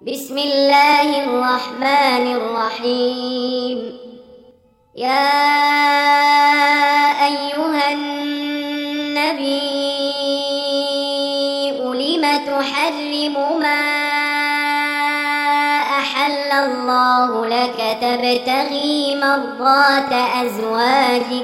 بسم الله الرحمن الرحيم. يا أيها النبي لم تحرم ما أحل الله لك تبتغي مرضات أزواجك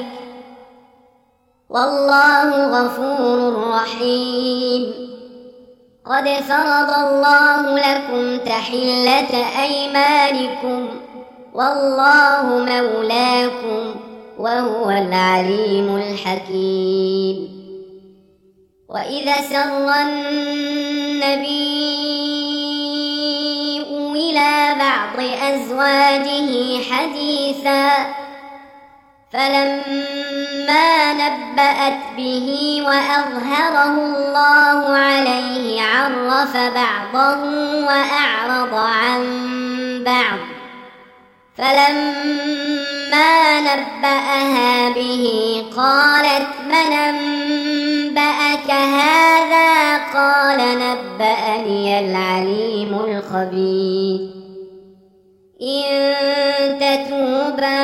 والله غفور رحيم. قد فرض الله لكم تحلة أيمانكم والله مولاكم وهو العليم الحكيم. وإذا سر النبي إلى بعض أزواجه حديثا فلما نبأت به وأظهره الله عليه عرف بعضه وأعرض عن بعض، فلما نبأها به قالت من أنبأك هذا؟ قال نبأني العليم الخبير. إن تتوبا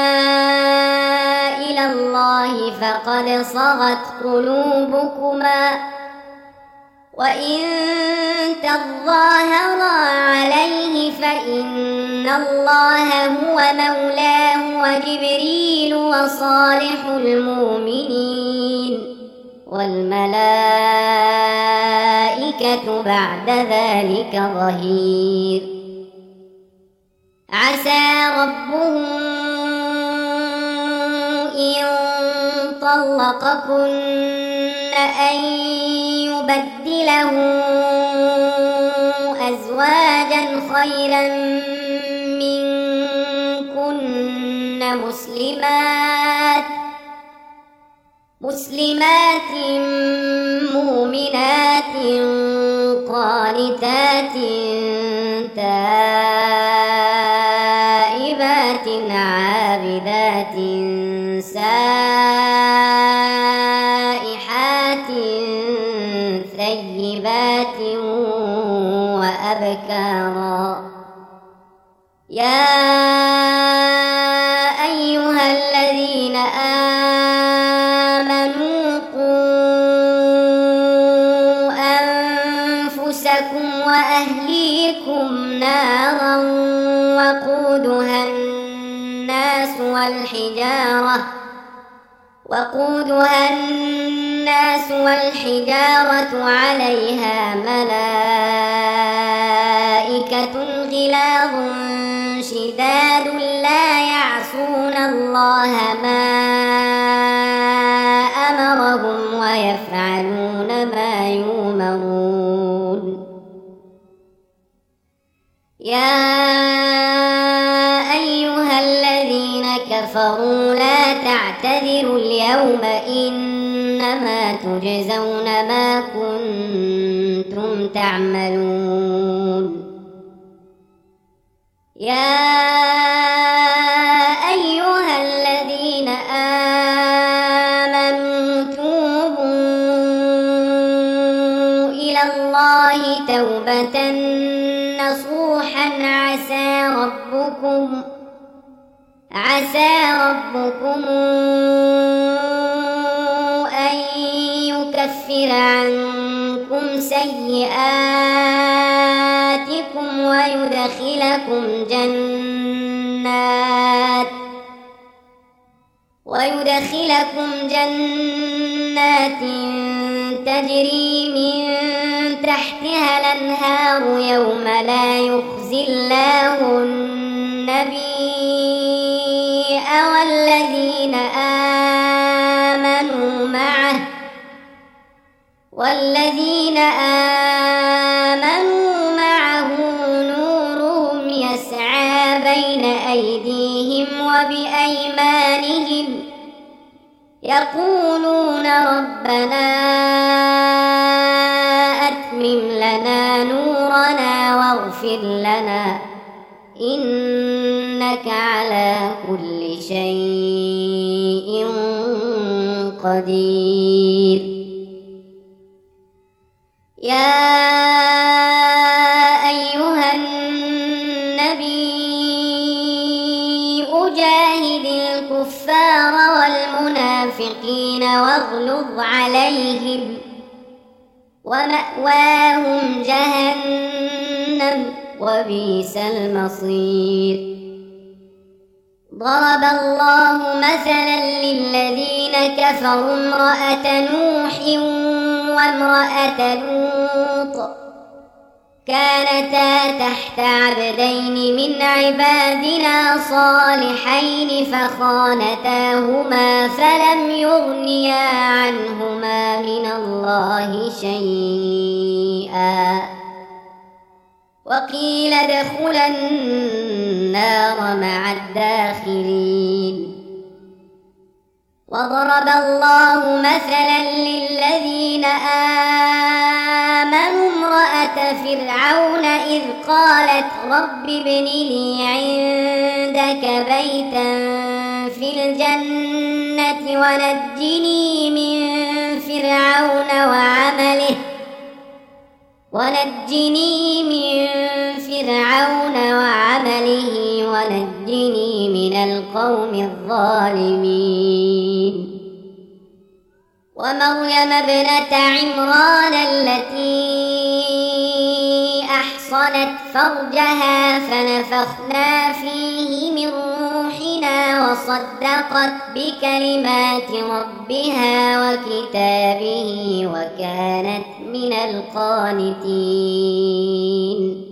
إلى الله فقد صغت قلوبكما وإن تظاهرا عليه فإن الله هو مولاه وجبريل وصالح المؤمنين والملائكة بعد ذلك ظهير. عسى ربه إن طلقكن أن يبدله أزواجا خيرا منكن مسلمات مؤمنات قانتات تائبات عابدات سائحات ثيبات وأبكارا. يا أيها الذين آمنوا قوا أنفسكم وأهليكم نارا وقودها الناس والحجارة عليها ملائكة غلاظ شداد لا يعصون الله ما أمرهم ويفعلون ما يؤمرون. يا أيها الذين كفروا لا تعتذروا اليوم إنما تجزون ما كنتم تعملون. يا أيها الذين آمنوا توبوا إلى الله توبة نصوحا عسى ربكم أن يكفر عنكم سيئاتكم ويدخلكم جنات تجري من تحتها الأنهار يوم لا يخزي الله النبي والذين آمنوا معه نورهم يسعى بين أيديهم وبأيمانهم يقولون ربنا أتمم لنا نورنا واغفر لنا إنك على كل شيء قدير. يا أيها المنافقين واغلظ عليهم ومأواهم جهنم وبئس المصير. ضرب الله مثلا للذين كفروا امرأة نوح وامرأة لوط كانتا تحت عبدين من عبادنا صالحين فخانتاهما فلم يغنيا عنهما من الله شيئا وقيل ادخلا النار مع الداخلين. وضرب الله مثلا للذين آمنوا امرأة فرعون إذ قالت رب ابن لي عندك بيتا في الجنة ونجني من فرعون وعمله ونجني من القوم الظالمين. ومريم ابنة عمران التي أحصنت فرجها فنفخنا فيه من روحنا وصدقت بكلمات ربها وكتابه وكانت من القانتين.